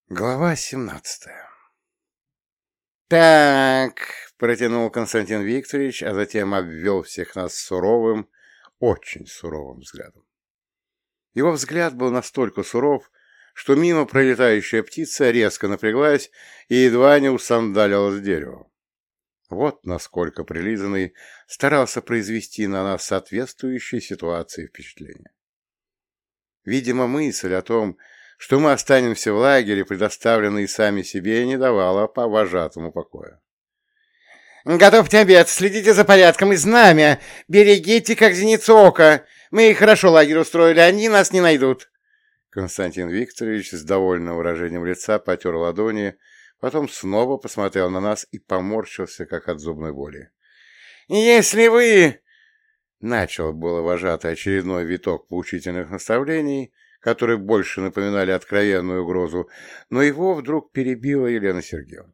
Глава 17. «Так», — протянул Константин Викторович, а затем обвел всех нас суровым, очень суровым взглядом. Его взгляд был настолько суров, что мимо пролетающая птица резко напряглась и едва не усандалилась к дереву. Вот насколько прилизанный старался произвести на нас соответствующие ситуации впечатление. Видимо, мысль о том, что мы останемся в лагере, предоставленные сами себе, не давала по вожатому покоя. «Готовьте обед, следите за порядком и знамя, берегите, как зеницу ока. Мы хорошо лагерь устроили, они нас не найдут». Константин Викторович с довольным выражением лица потер ладони, потом снова посмотрел на нас и поморщился, как от зубной боли. «Если вы...» Начал было вожатый очередной виток поучительных наставлений, которые больше напоминали откровенную угрозу, но его вдруг перебила Елена Сергеевна.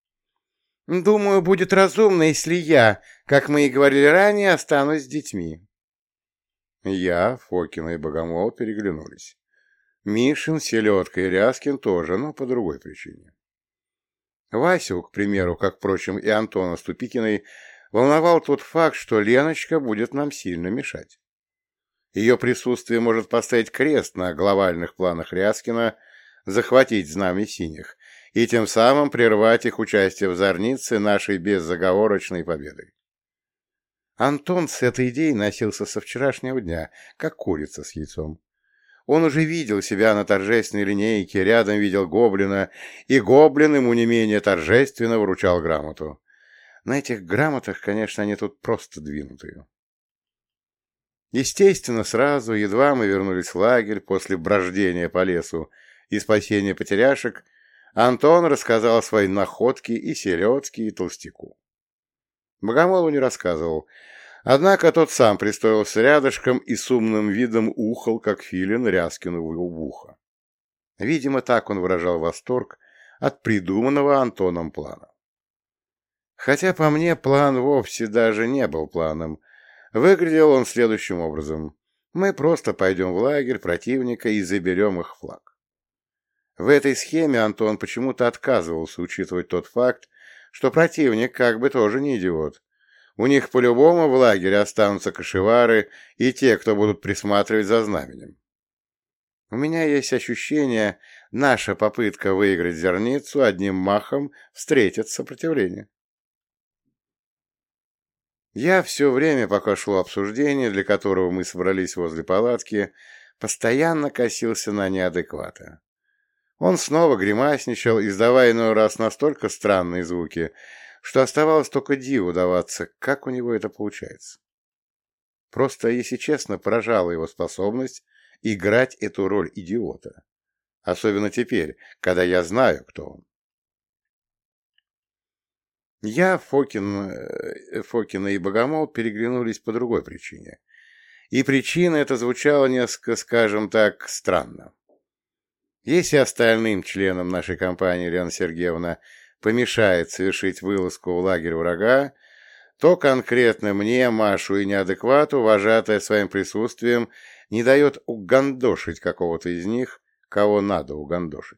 «Думаю, будет разумно, если я, как мы и говорили ранее, останусь с детьми». Я, Фокина и Богомол переглянулись. Мишин, Селедка и Ряскин тоже, но по другой причине. Васю, к примеру, как, впрочем, и Антона Ступикиной, волновал тот факт, что Леночка будет нам сильно мешать. Ее присутствие может поставить крест на глобальных планах Ряскина захватить знамя синих и тем самым прервать их участие в зорнице нашей безоговорочной победой. Антон с этой идеей носился со вчерашнего дня, как курица с яйцом. Он уже видел себя на торжественной линейке, рядом видел гоблина, и гоблин ему не менее торжественно вручал грамоту. На этих грамотах, конечно, они тут просто двинутые. Естественно, сразу, едва мы вернулись в лагерь после брождения по лесу и спасения потеряшек, Антон рассказал о своей находке и Селедке, и Толстяку. Богомолу не рассказывал, однако тот сам пристроился рядышком и с умным видом ухал, как филин, Ряскину в ухо. Видимо, так он выражал восторг от придуманного Антоном плана. Хотя, по мне, план вовсе даже не был планом. Выглядел он следующим образом. Мы просто пойдем в лагерь противника и заберем их флаг. В этой схеме Антон почему-то отказывался учитывать тот факт, что противник как бы тоже не идиот. У них по-любому в лагере останутся кошевары и те, кто будут присматривать за знаменем. У меня есть ощущение, наша попытка выиграть зерницу одним махом встретит сопротивление. Я все время, пока шло обсуждение, для которого мы собрались возле палатки, постоянно косился на неадеквата. Он снова гримасничал, издавая иной раз настолько странные звуки, что оставалось только диву даваться, как у него это получается. Просто, если честно, поражала его способность играть эту роль идиота. Особенно теперь, когда я знаю, кто он. Я, Фокина и Богомол переглянулись по другой причине. И причина эта звучала несколько, скажем так, странно. Если остальным членам нашей компании, Елена Сергеевна, помешает совершить вылазку в лагерь врага, то конкретно мне, Машу и неадеквату, вожатая своим присутствием, не дает угандошить какого-то из них, кого надо угандошить.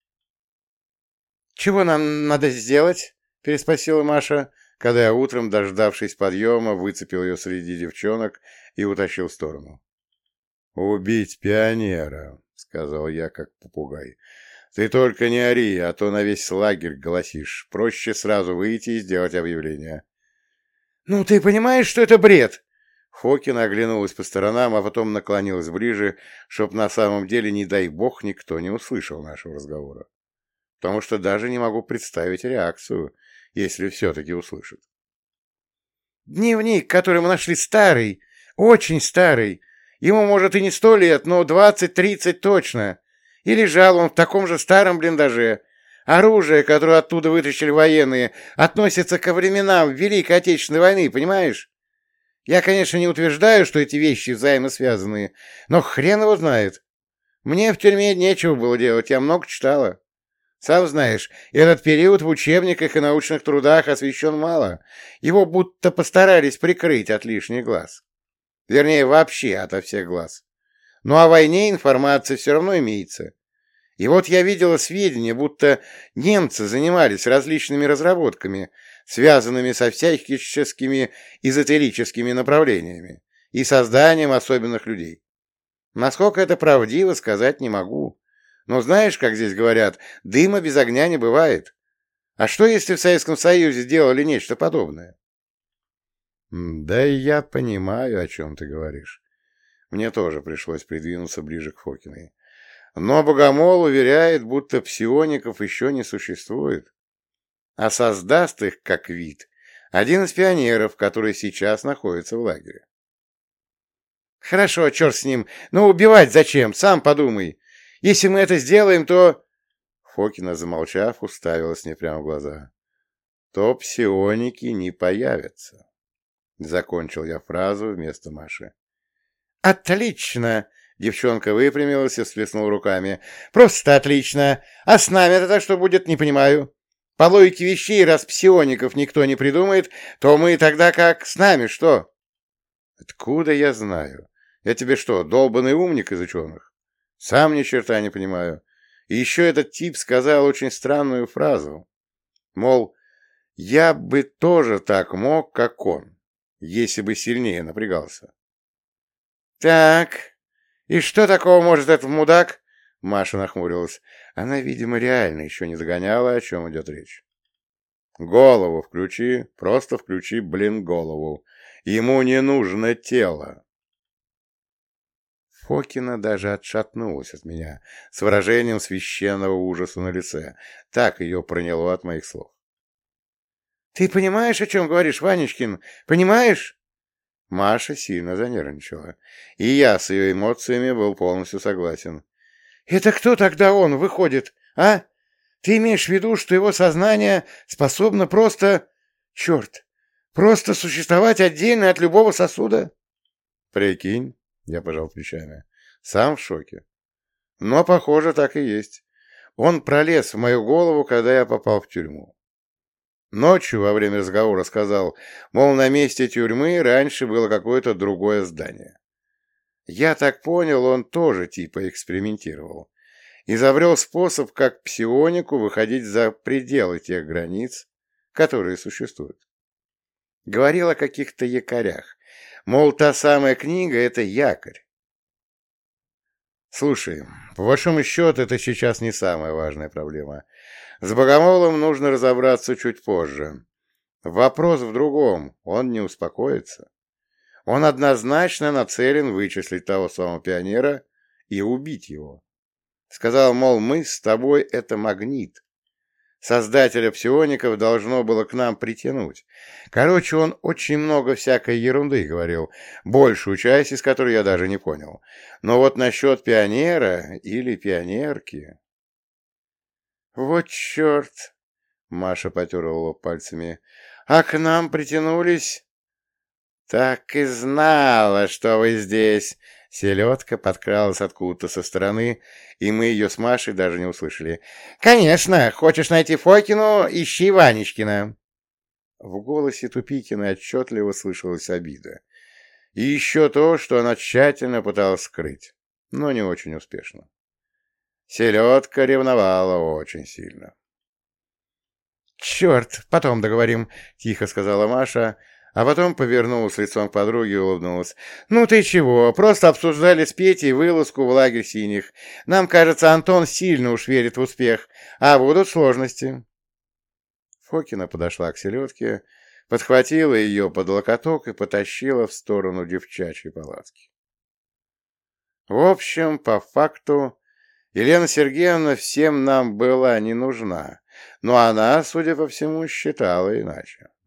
«Чего нам надо сделать?» — переспросила Маша, когда я утром, дождавшись подъема, выцепил ее среди девчонок и утащил в сторону. «Убить пионера», — сказал я, как попугай. «Ты только не ори, а то на весь лагерь голосишь. Проще сразу выйти и сделать объявление». «Ну, ты понимаешь, что это бред?» Фокина оглянулась по сторонам, а потом наклонилась ближе, чтоб на самом деле, не дай бог, никто не услышал нашего разговора. Потому что даже не могу представить реакцию, если все-таки услышат. «Дневник, который мы нашли, старый, очень старый. Ему, может, и не 100 лет, но 20-30 точно. И лежал он в таком же старом блиндаже. Оружие, которое оттуда вытащили военные, относится ко временам Великой Отечественной войны, понимаешь? Я, конечно, не утверждаю, что эти вещи взаимосвязанные, но хрен его знает. Мне в тюрьме нечего было делать, я много читала. Сам знаешь, этот период в учебниках и научных трудах освещен мало. Его будто постарались прикрыть от лишних глаз. Вернее, вообще ото всех глаз. Но о войне информация все равно имеется. И вот я видела сведения, будто немцы занимались различными разработками, связанными со всяческими эзотерическими направлениями и созданием особенных людей. Насколько это правдиво, сказать не могу. Но знаешь, как здесь говорят, дыма без огня не бывает. А что, если в Советском Союзе сделали нечто подобное? Да и я понимаю, о чем ты говоришь. Мне тоже пришлось придвинуться ближе к Фокиной. Но Богомол уверяет, будто псиоников еще не существует, а создаст их как вид один из пионеров, который сейчас находится в лагере. Хорошо, черт с ним, но убивать зачем, сам подумай. Если мы это сделаем, то... Фокина, замолчав, уставилась мне прямо в глаза. То псионики не появятся. Закончил я фразу вместо Маши. Отлично! Девчонка выпрямилась и всплеснула руками. Просто отлично! А с нами это что будет, не понимаю. По логике вещей, раз псиоников никто не придумает, то мы тогда как с нами что? Откуда я знаю? Я тебе что, долбанный умник из ученых? Сам ни черта не понимаю. И еще этот тип сказал очень странную фразу. Мол, я бы тоже так мог, как он, если бы сильнее напрягался. Так, и что такого может этот мудак? Маша нахмурилась. Она, видимо, реально еще не догоняла, о чем идет речь. Голову включи, просто включи, голову. Ему не нужно тело. Фокина даже отшатнулась от меня с выражением священного ужаса на лице. Так ее проняло от моих слов. «Ты понимаешь, о чем говоришь, Ванечкин? Понимаешь?» Маша сильно занервничала, и я с ее эмоциями был полностью согласен. «Это кто тогда он выходит, а? Ты имеешь в виду, что его сознание способно просто... Черт! Просто существовать отдельно от любого сосуда?» «Прикинь», — я пожал плечами, — «сам в шоке. Но, похоже, так и есть. Он пролез в мою голову, когда я попал в тюрьму. Ночью во время разговора сказал, мол, на месте тюрьмы раньше было какое-то другое здание. Я так понял, он тоже типа экспериментировал. Изобрел способ, как псионику выходить за пределы тех границ, которые существуют. Говорил о каких-то якорях. Мол, та самая книга — это якорь. Слушай, по большому счету, это сейчас не самая важная проблема. С Богомолом нужно разобраться чуть позже. Вопрос в другом. Он не успокоится. Он однозначно нацелен вычислить того самого пионера и убить его. Сказал, мол, мы с тобой — это магнит. Создателя псиоников должно было к нам притянуть. Короче, он очень много всякой ерунды говорил, большую часть из которой я даже не понял. Но вот насчет пионера или пионерки... «Вот черт!» — Маша потерла лоб пальцами. «А к нам притянулись?» «Так и знала, что вы здесь!» Селедка подкралась откуда-то со стороны, и мы ее с Машей даже не услышали. «Конечно! Хочешь найти Фокину? Ищи Ванечкина!» В голосе Тупикина отчетливо слышалась обида. И еще то, что она тщательно пыталась скрыть, но не очень успешно. Селедка ревновала очень сильно. «Черт, потом договорим», — тихо сказала Маша, а потом повернулась лицом к подруге и улыбнулась. «Ну ты чего, просто обсуждали с Петей вылазку в лагерь синих. Нам кажется, Антон сильно уж верит в успех, а будут сложности». Фокина подошла к селедке, подхватила ее под локоток и потащила в сторону девчачьей палатки. В общем, по факту, Елена Сергеевна всем нам была не нужна, но она, судя по всему, считала иначе.